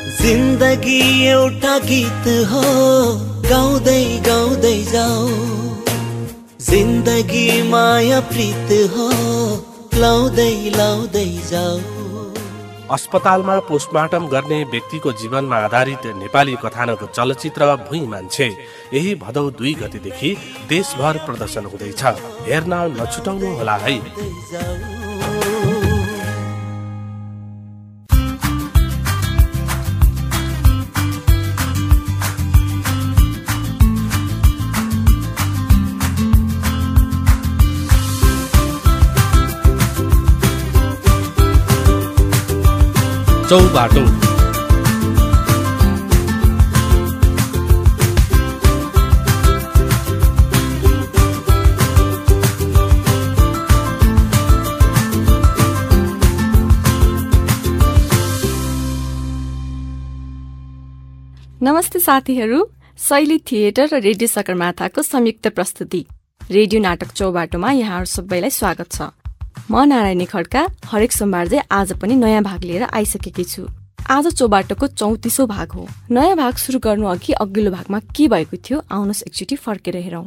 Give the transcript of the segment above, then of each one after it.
जिन्दगी एउटा गीत हो गाउँदै गाउँदै जाऊ जिन्दगी माया प्रीत हो लाउँदै लाउँदै जाऊ। अस्पतालमा पोस्टमार्टम गर्ने व्यक्तिको जीवनमा आधारित नेपाली कथानक चलचित्र भुइँ मान्छे यही भदौ 2 गतेदेखि देशभर प्रदर्शन हुँदैछ। हेर्न नछुटाउनु होला है। चौबाटो नमस्ते साथीहरू, शैली थिएटर र रेडियो सगरमाथाको संयुक्त प्रस्तुति रेडियो नाटक चौबाटोमा यहाँहरू सबैलाई स्वागत छ। म नारायणी खड्का हरेक सोमबार चाहिँ आज पनि नयाँ भाग लिएर आइसकेकी छु। आज चौबाटोको 34औं भाग हो। नयाँ भाग सुरु गर्नु अघि अघिल्लो भागमा के भएको थियो आउनुहोस् एकचोटि फर्केर हेरौं।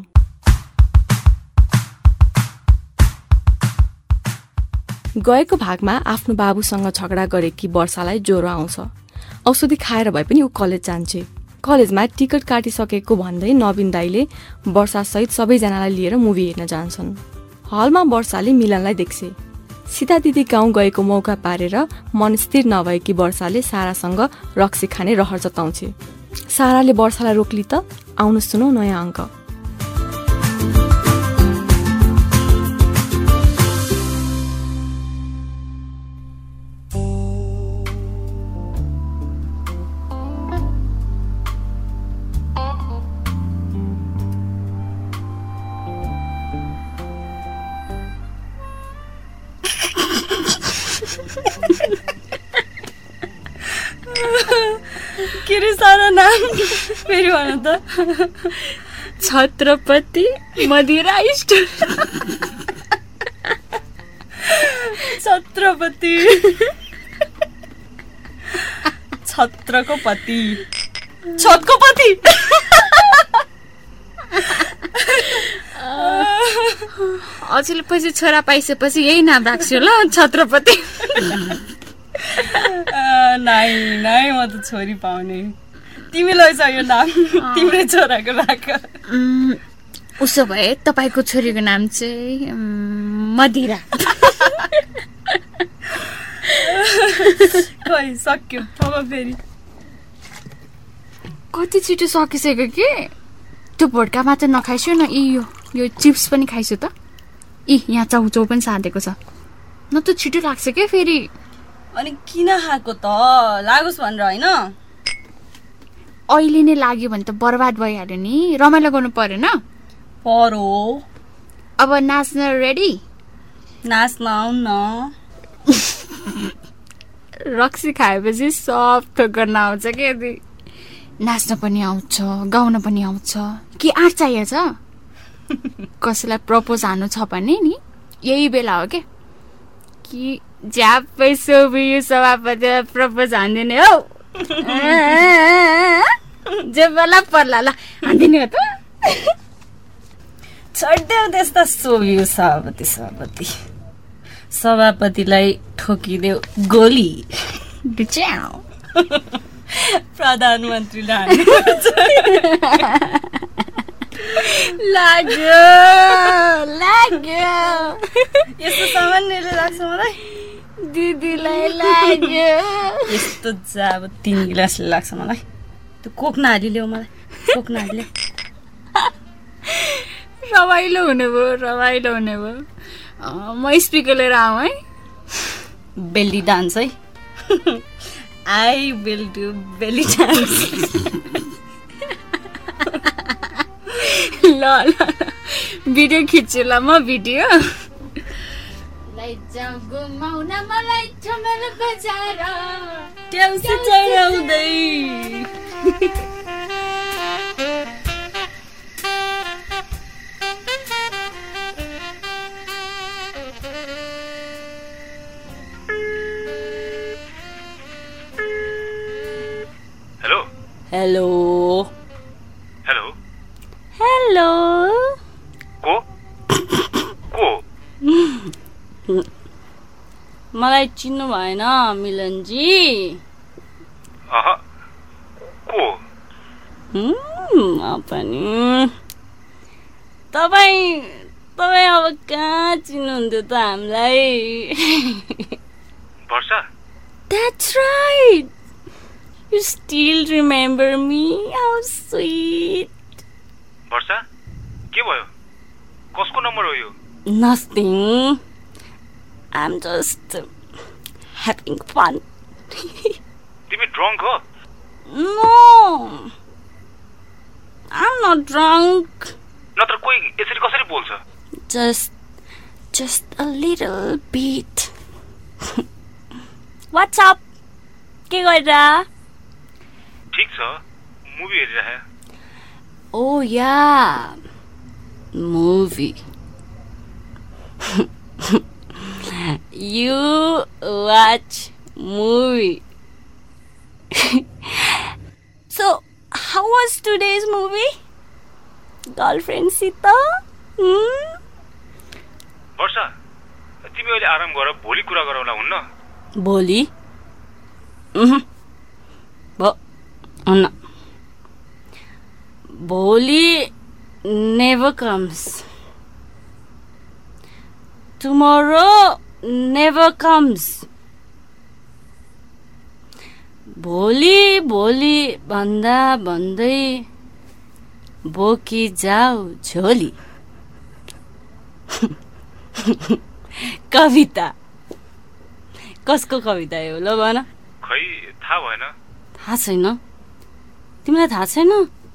गएको भागमा आफ्नो बाबुसँग झगडा गरेकी वर्षालाई ज्वरो आउँछ। औषधि खाएर भए पनि ऊ कलेज जान्छे। कलेजमा टिकट काटिसकेको भन्दै नवीन दाइले वर्षासहित सबैजनालाई लिएर मुभी हेर्न जान्छन्। हलमा वर्षाले मिलनलाई देख्छे। सीता दिदी गाउँ गएको मौका पारेर मनस्थिर नभएकी वर्षाले सारासँग रक्सी खाने रहर जताउँछे। साराले वर्षालाई रोक्ली त आउनु सुनौ नयाँ अङ्क। के रे सारा नाम फेरि भन त। छत्रपति मदिरा स्टोर। छत्रपति छत्रको पति छतको पति। अचेल पछि छोरा पाइसकेपछि यही नाम राख्छु ल, छत्रपति। नाइ नाइ म त छोरी पाउने। तिमीलाई छ यो नाम, तिम्रै छोराको राख। उसो भए तपाईको छोरीको नाम चाहिँ मदिरा। खै सक्यो अब फेरि। कति छिटो सकिसक्यो कि। त्यो भोड्का मात्र नखाइसु न, यो चिप्स पनि खाइसु त। यहाँ चाउचाउ पनि साधेको छ, न त छिटो लाग्छ क्या फेरि। अनि किन खाएको त, लागोस् भनेर होइन। अहिले नै लाग्यो भने त बर्बाद भइहाल्यो नि। रमाइलो गर्नु परेन परो। अब नाच्न रेडी? नाच्न आउन न। रक्सी खाएपछि सब थोक गर्न आउँछ कि। नाच्न पनि आउँछ, गाउन पनि आउँछ। के आर्ट चाहिएछ? कसैलाई प्रपोज हान्नु छ भने नि यही बेला हो क्या। कि ज्यापै सोभियो सभापतिलाई प्रपोज हान्दिने हो। जे बेला पर्ला ल हान्दिने हो त। छोडिदेऊ त्यस्ता सोभियो सभापतिलाई ठोकिदेऊ गोली। प्रधानमन्त्रीलाई लाग्यो यस्तो सामान्यले लाग्छ मलाई। दिदीलाई लाग्यो यस्तो चाहिँ अब 3 गिलासले लाग्छ मलाई। त्यो कोक नहाली ल्याऊ मलाई, कोक नहाली ल्याऊ। रमाइलो हुने भयो। म स्पिकर लिएर आऊँ है। बेली डान्स है। I will do belly dance. ल भिडियो खिच्छु ल म। भिडियो जाऊ घुमाउन मलाई ठमेल बजार ट्याउसी चढाउँदै। हेलो हेलो हेलो को को मलाई चिन्नु भएन मिलनजी अह को पनि तपाईँ अब कहाँ चिन्नुहुन्थ्यो त हामीलाई वर्षा That's right. You still remember me? How sweet. वर्षा के भयो कसको नम्बर हो यो Nothing. I'm just having fun. तिमी ड्रङ्क हो No. I'm not drunk. नत्र कोही यसरी कसरी बोल्छ Just a little bit. What's up? के गरिरा? ठिक छ मुभी हेरिरहे Oh yeah. Movie. You watch movie. So, how was today's movie? Girlfriend Sita? Barsha तिमी अहिले आराम गर भोलि कुरा गरौँला हुन्न भोलि? Boli never comes. Tomorrow never comes. भोलि भन्दा भन्दै बोकी जाऊ झोली कविता कसको कविता हो ल भन खै थाहा भएन थाहा छैन तिमीलाई थाहा छैन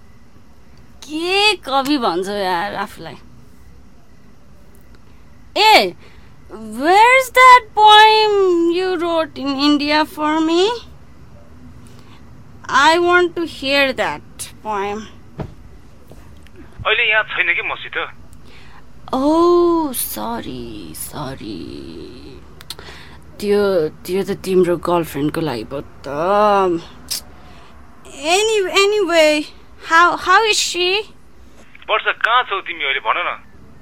के कवि भन्छ यार आफूलाई ए where's that poem you wrote in India for me? I want to hear that poem. अहिले यहाँ छैन के मसित Oh, sorry. त्यो त तिम्रो गर्लफ्रेन्डको लागि भयो त Anyway, how is she? वर्षा कहाँ छौ तिमी अहिले भन न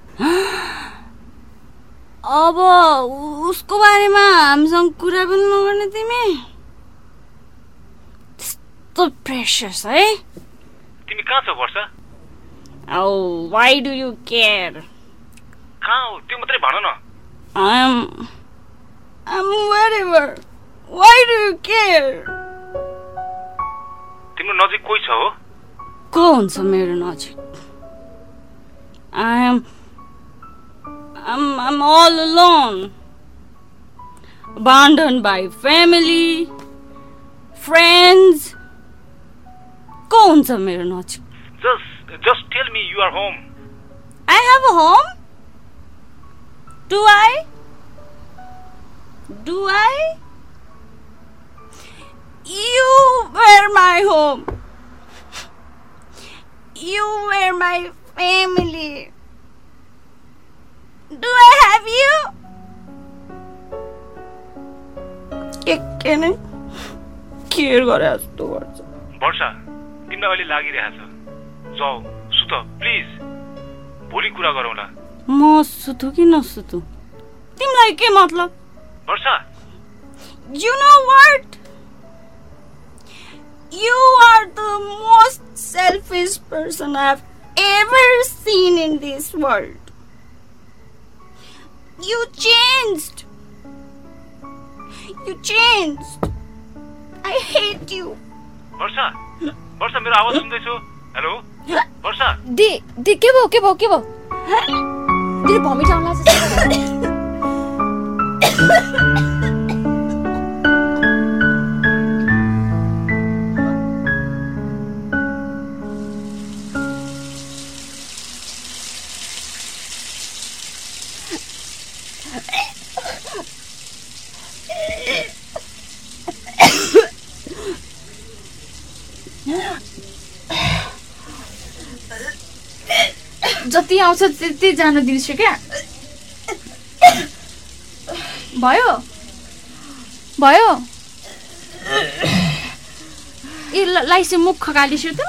अब उसको बारेमा हामीसँग कुरा पनि नगर्ने तिमी त्यस्तो प्रेसस है तिमी कहाँ छौ वर्षा Oh, why do you care? कहाँ हो त्यो मात्रै भन न I'm wherever. Why do you care? तिम्रो नजिक कोही छ हो को हुन्छ मेरो नजिक I'm all alone. Abandoned by family, friends. को हुन्छ मेरो नजिक Just tell me you are home. I have a home? Do I? You were my home. You were my family. Do I have you? के नै care गरे जस्तो गर्छ वर्षा तिमीलाई अहिले लागिरहेछ जाऊ सुत प्लिज भोलि कुरा गरौँला म सुतु कि नसुतु तिमीलाई के मतलब वर्षा You know what? You are the most selfish person I've ever seen in this world. You changed. I hate you. वर्षा मेरो आवाज सुन्दैछौ हेलो वर्षा दि के भयो दिदी भमिट आउन लाग्छ जति आउँछ त्यति जान दिन्छु क्या भयो लाइसे मुख खगालिसु त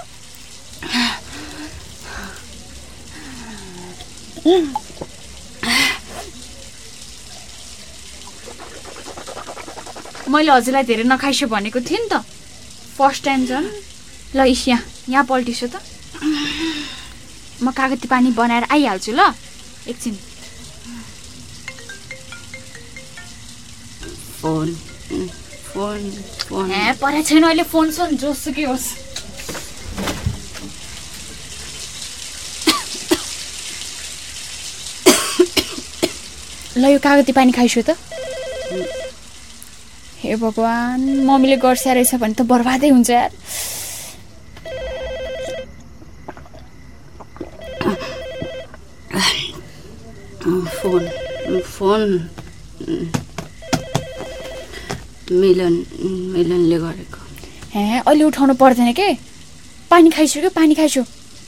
मैले हजुरलाई धेरै नखाइसु भनेको थिएँ नि त फर्स्ट टाइम झन् ल यहाँ पल्टिसु त म कागती पानी बनाएर आइहाल्छु ल एकछिन फोन फोन फोन परे छैन अहिले फोन जोसुकै होस् ल यो कागती पानी खाइसु त हे भगवान मम्मीले गर्छ रहेछ भने त बर्बादै हुन्छ यार फोन फोन मिलनले गरेको अहिले उठाउनु पर्दैन के पानी खाइसु के पानी खाइसु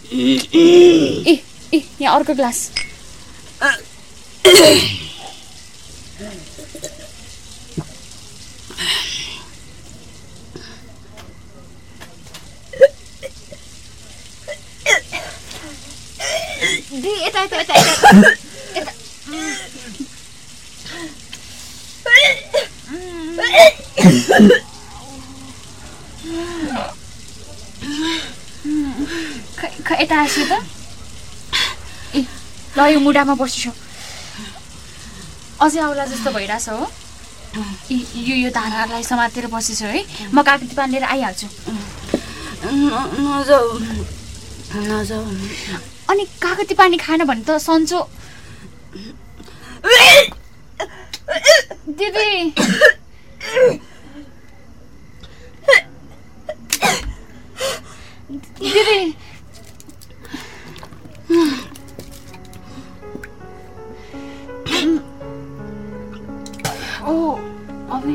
यहाँ अर्को ग्लास यता आसु त ल यो मुढामा बसिसु अझै आउला जस्तो भइरहेछ हो यो धारालाई समातेर बसिसु है म कागती पानी लिएर आइहाल्छु नजाऊ अनि कागती पानी खान भने त सन्चो दिदी दिदी ओ अबे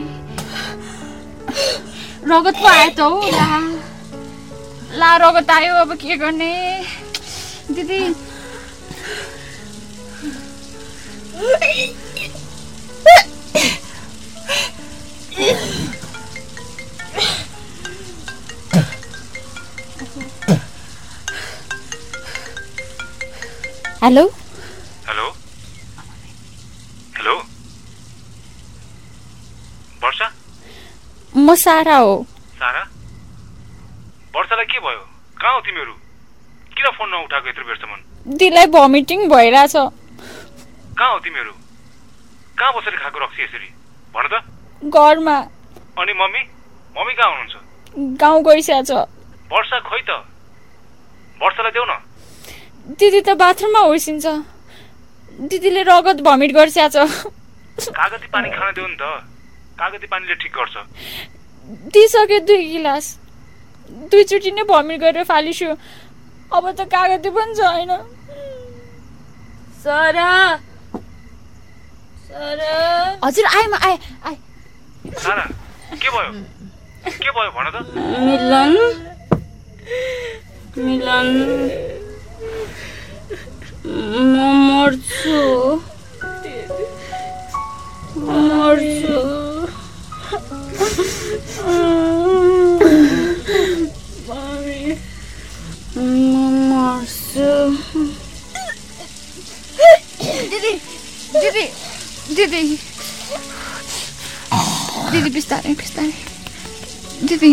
रगत पो आयो त हौ ला रगत आयो अब के गर्ने दिदी हेलो हेलो हेलो वर्षा म सारा हो सारा वर्षालाई के भयो कहाँ हो तिमीहरू किन फोन नउठाएको यत्रो बेरसम्म दिदीलाई भमिटिङ भइरहेछ कहाँ हो तिमीहरू कहाँ बसेर खाएको रक्सी यसरी भन त घरमा अनि मम्मी मम्मी कहाँ हुनुहुन्छ गाउँ गइसकेछ वर्षा खोइ त वर्षालाई देऊ न दिदी त बाथरुममा होइसिन्छ दिदीले रगत भमिट गरिसकेछ कागती पानी खान देऊ नि त कागती पानीले ठिक गर्छ दिइसके 2 गिलास 2 चोटि नै भमिट गरेर फालिसु अब त कागती पनि छैन सारा हजुर आए सारा के भयो भन त मिलन म मर्छु दिदी बिस्तारै दिदी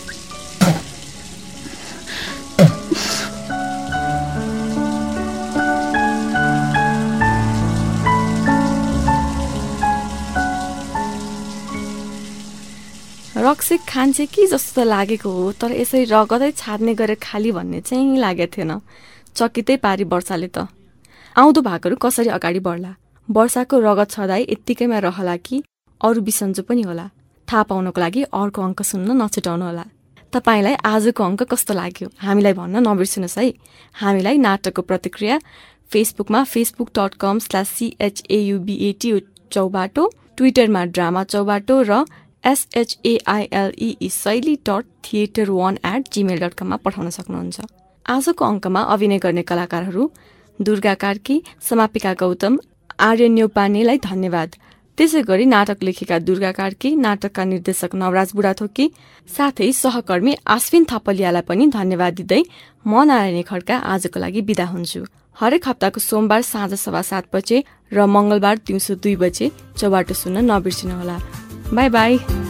रक्सी खान्छे कि जस्तो लागेको हो तर यसरी रगतै छाड्ने गरेर खाली भन्ने चाहिँ लागेको थिएन चकितै पारी वर्षाले त आउँदो भागहरू कसरी अगाडि बढ्ला वर्षाको रगत छदाई यत्तिकैमा रहला कि अरू बिसन्चो पनि होला थाहा पाउनको लागि अर्को अङ्क सुन्न नछुटाउनु होला तपाईलाई आजको अङ्क कस्तो लाग्यो हामीलाई भन्न नबिर्सनुहोस् है हामीलाई नाटकको प्रतिक्रिया फेसबुकमा facebook.com/CHAUBAT चौबाटो ट्विटरमा ड्रामा चौबाटो र SHAILE.Shaili.theater1@gmail.com मा पठाउन सक्नुहुन्छ आजको अङ्कमा अभिनय गर्ने कलाकारहरू दुर्गा कार्की समापिका गौतम आर्य न्यौपानेलाई धन्यवाद त्यसै गरी नाटक लेखेका दुर्गा कार्की, नाटकका निर्देशक नवराज बुढाथोकी, साथै सहकर्मी आश्विन थपलियालाई पनि धन्यवाद दिँदै म नारायणी खड्का आजको लागि बिदा हुन्छु। हरेक हप्ताको सोमबार साँझ 7:15 बजे र मंगलबार दिउँसो 2 बजे चौबाटो सुन्न नबिर्सिनुहोला। By by.